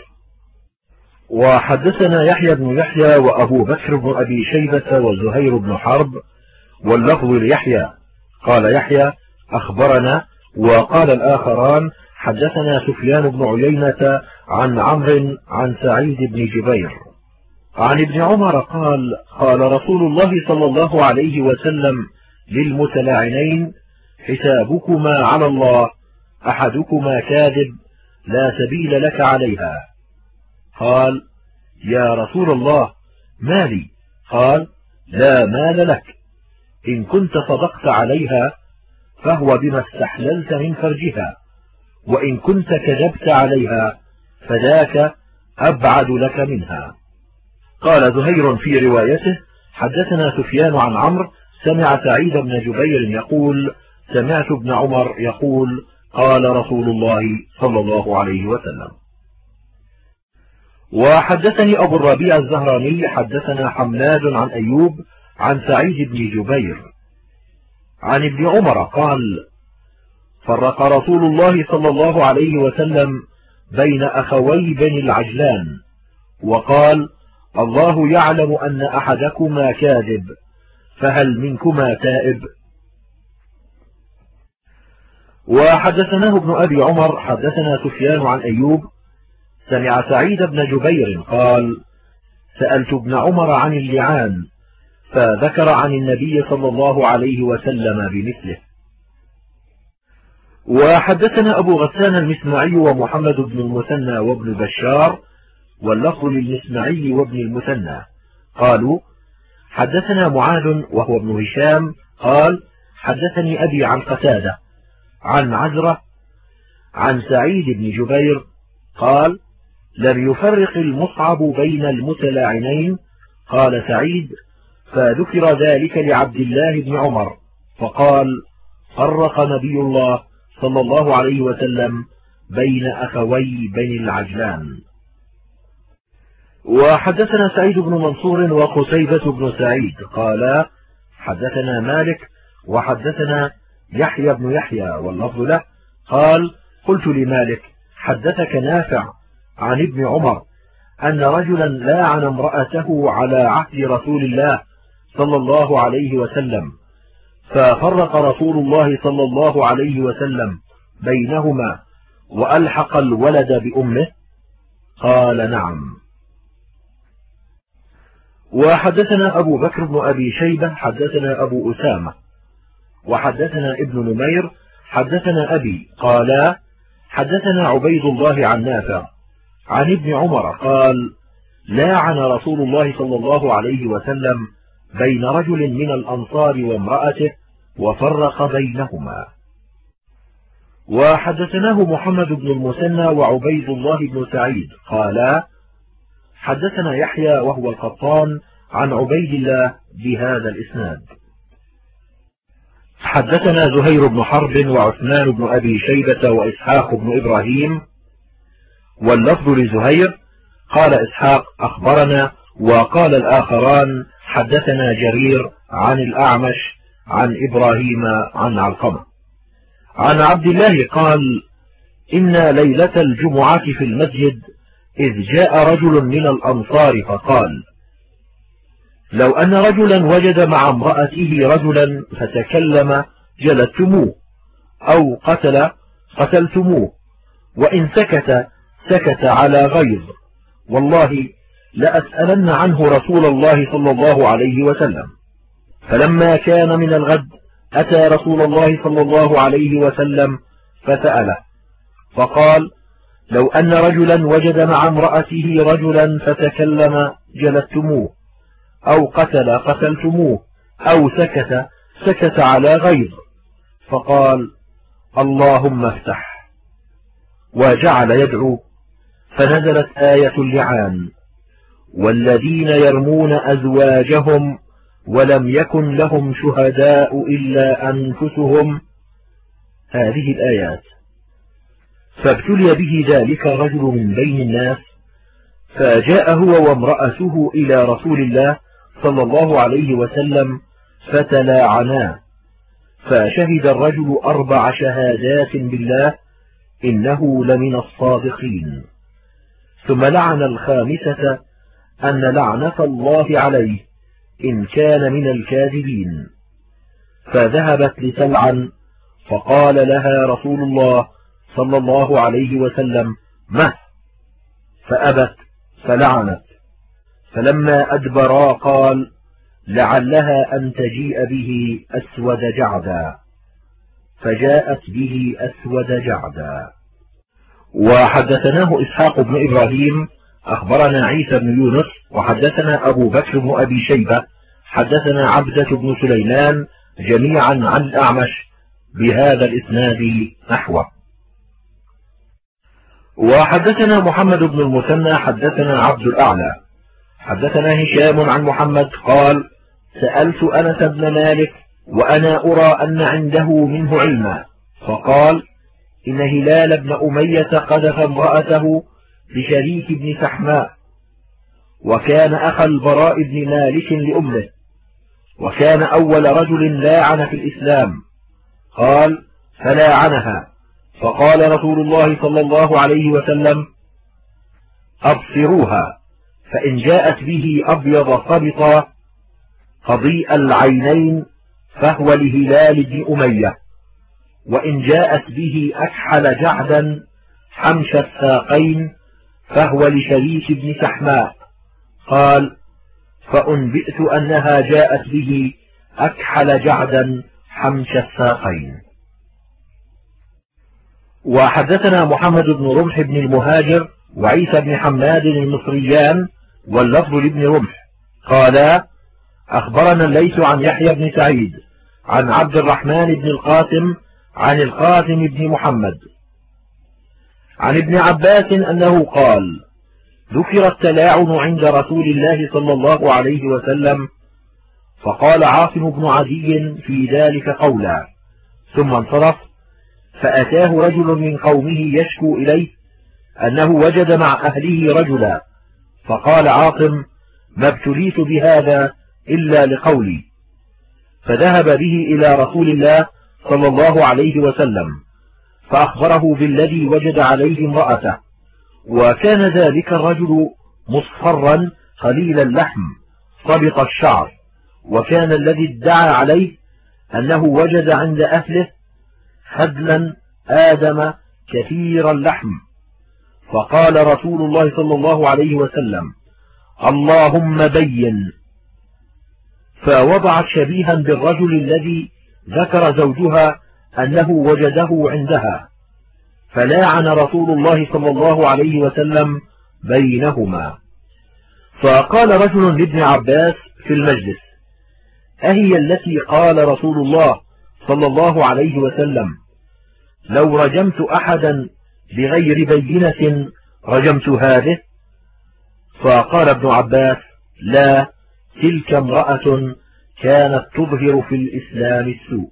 وحدثنا يحيى بن يحيى وأبو بكر بن أبي شيبة وزهير بن حرب واللفظ ليحيى. قال يحيى أخبرنا، وقال الآخران حدثنا سفيان بن عيينة عن عمرو عن سعيد بن جبير عن ابن عمر قال قال رسول الله صلى الله عليه وسلم للمتلاعنين حسابكما على الله، أحدكما كاذب لا سبيل لك عليها. قال يا رسول الله ما لي؟ قال لا مال لك، إن كنت صدقت عليها فهو بما استحللت من فرجها، وإن كنت كذبت عليها فذاك أبعد لك منها. قال زهير في روايته حدثنا سفيان عن عمرو سمع سعيد بن جبير يقول سمعت ابن عمر يقول قال رسول الله صلى الله عليه وسلم. وحدثني أبو الربيع الزهراني حدثنا حماد عن أيوب عن سعيد بن جبير عن ابن عمر قال فرق رسول الله صلى الله عليه وسلم بين أخوي بني العجلان وقال الله يعلم أن أحدكما كاذب، فهل منكما تائب؟ وحدثناه ابن أبي عمر حدثنا سفيان عن أيوب سمع سعيد بن جبير قال سألت ابن عمر عن اللعان فذكر عن النبي صلى الله عليه وسلم بمثله. وحدثنا أبو غسان المسمعي ومحمد بن المثنى وابن بشار واللفظ للمسمعي وابن المثنى قالوا حدثنا معاذ وهو ابن هشام قال حدثني أبي عن قتادة عن عزرة عن سعيد بن جبير قال لم يفرق المصعب بين المتلاعنين. قال سعيد فذكر ذلك لعبد الله بن عمر فقال فرق نبي الله صلى الله عليه وسلم بين أخوي بني العجلان. وحدثنا سعيد بن منصور وقتيبة بن سعيد قال حدثنا مالك وحدثنا يحيى بن يحيى واللفظ له قال قلت لمالك حدثك نافع عن ابن عمر أن رجلا لاعن امرأته على عهد رسول الله صلى الله عليه وسلم ففرق رسول الله صلى الله عليه وسلم بينهما وألحق الولد بأمه؟ قال نعم. وحدثنا أبو بكر بن أبي شيبة حدثنا أبو أسامة وحدثنا ابن نمير حدثنا أبي قال حدثنا عبيد الله عن نافع عن ابن عمر قال لاعن رسول الله صلى الله عليه وسلم بين رجل من الأنصار وامرأته وفرق بينهما. وحدثناه محمد بن المثنى وعبيد الله بن سعيد قال حدثنا يحيى وهو القطان عن عبيد الله بهذا الإسناد. حدثنا زهير بن حرب وعثمان بن أبي شيبة وإسحاق بن إبراهيم واللفظ لزهير قال إسحاق أخبرنا وقال الآخران حدثنا جرير عن الأعمش عن إبراهيم عن علقمة عن عبد الله قال إن ليلة الجمعة في المسجد إذ جاء رجل من الأنصار فقال لو أن رجلا وجد مع امرأته رجلا فتكلم جلدتموه أو قتلتموه، وإن سكت على غيظ والله لأسألن عنه رسول الله صلى الله عليه وسلم. فلما كان من الغد أتى رسول الله صلى الله عليه وسلم فسأله فقال لو أن رجلا وجد مع امرأته رجلا فتكلم جلدتموه أو قتلتموه أو سكت على غيظ، فقال اللهم افتح، وجعل يدعو فنزلت آية اللعان والذين يرمون أزواجهم ولم يكن لهم شهداء إلا أنفسهم، هذه الآيات. فابتلي به ذلك الرجل من بين الناس فجاء هو وامرأته إلى رسول الله صلى الله عليه وسلم فتلاعنا، فشهد الرجل 4 شهادات بالله إنه لمن الصادقين، ثم لعن الخامسة أن لعنة الله عليه إن كان من الكاذبين، فذهبت لتلعن، فقال لها رسول الله صلى الله عليه وسلم: مه، فأبت فلعنت. فلما أدبرا قال: لعلها أن تجيء به أسود جعدا، فجاءت به أسود جعدا. وحدثناه إسحاق بن إبراهيم أخبرنا عيسى بن يونس وحدثنا أبو بكر بن أبي شيبة حدثنا عبدة بن سليمان جميعا عن الأعمش بهذا الإسناد نحوه. وحدثنا محمد بن المثنى حدثنا عبد الأعلى حدثنا هشام عن محمد قال: سألت أنس بن مالك وأنا أرى أن عنده منه علما، فقال: إن هلال بن أمية قذف امرأته بشريك بن سحماء، وكان أخا البراء بن مالك لأمه، وكان أول رجل لاعن في الإسلام. قال: فلاعنها، فقال رسول الله صلى الله عليه وسلم: أبصروها، فإن جاءت به أبيض صبطا قضيء العينين فهو لهلال بن أمية، وإن جاءت به أكحل جعدا حمش الساقين فهو لشريك بن سحماء. قال: فأنبئت أنها جاءت به أكحل جعدا حمش الساقين. وحدثنا محمد بن رمح بن المهاجر وعيسى بن حماد المصريان واللفظ لابن رمح قالا: أخبرنا الليث عن يحيى بن سعيد عن عبد الرحمن بن القاسم عن القاسم بن محمد عن ابن عباس أنه قال: ذكر التلاعن عند رسول الله صلى الله عليه وسلم، فقال عاصم بن عدي في ذلك قولا، ثم انصرف، فأتاه رجل من قومه يشكو إليه أنه وجد مع أهله رجلا، فقال عاصم: ما ابتليت بهذا إلا لقولي، فذهب به إلى رسول الله صلى الله عليه وسلم، فأخبره بالذي وجد عليه امرأته، وكان ذلك الرجل مصفرا قليل اللحم صبط الشعر، وكان الذي ادعى عليه أنه وجد عند أهله خدلا آدم كثير اللحم. فقال رسول الله صلى الله عليه وسلم: اللهم بين. فوضعت شبيها بالرجل الذي ذكر زوجها أنه وجده عندها، فلاعن رسول الله صلى الله عليه وسلم بينهما. فقال رجل لابن عباس في المجلس: أهي التي قال رسول الله صلى الله عليه وسلم: لو رجمت أحدا بغير بينة رجمت هذه؟ فقال ابن عباس: لا، تلك امرأة كانت تظهر في الإسلام السوء.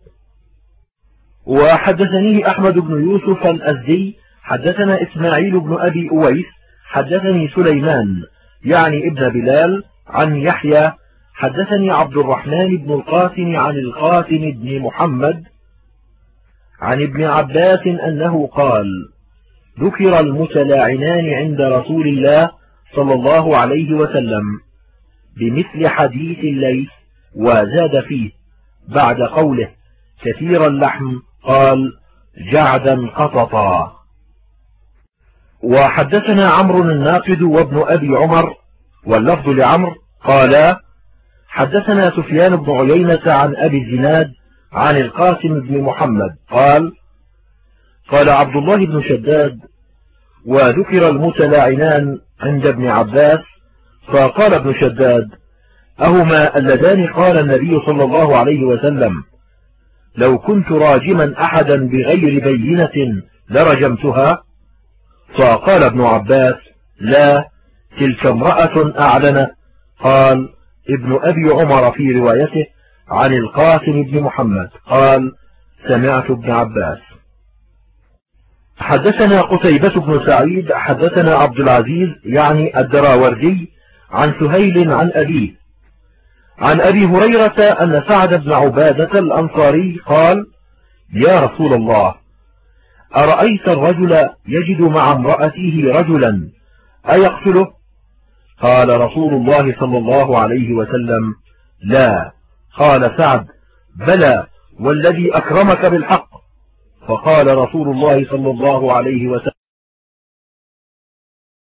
وحدثني أحمد بن يوسف الأزدي حدثنا إسماعيل بن أبي أويس حدثني سليمان يعني ابن بلال عن يحيى حدثني عبد الرحمن بن القاسم عن القاسم بن محمد عن ابن عباس أنه قال: ذكر المتلاعنان عند رسول الله صلى الله عليه وسلم بمثل حديث الليث، وزاد فيه بعد قوله كثير اللحم قال: جعدا قططا. وحدثنا عمرو الناقد وابن أبي عمر واللفظ لعمرو قالا: حدثنا سفيان بن عيينة عن أبي الزناد عن القاسم بن محمد قال: قال عبد الله بن شداد: وذكر المتلاعنان عند ابن عباس، فقال ابن شداد: أهما اللذان قال النبي صلى الله عليه وسلم: لو كنت راجما أحدا بغير بينة لرجمتها؟ فقال ابن عباس: لا، تلك امرأة أعلن. قال ابن أبي عمر في روايته عن القاسم بن محمد قال: سمعت ابن عباس. حدثنا قتيبة بن سعيد حدثنا عبد العزيز يعني الدراوردي عن سهيل عن أبيه عن أبي هريرة أن سعد بن عبادة الأنصاري قال: يا رسول الله، أرأيت الرجل يجد مع امرأته رجلا أيقتله؟ قال رسول الله صلى الله عليه وسلم: لا. قال سعد: بلى، والذي أكرمك بالحق. فقال رسول الله صلى الله عليه وسلم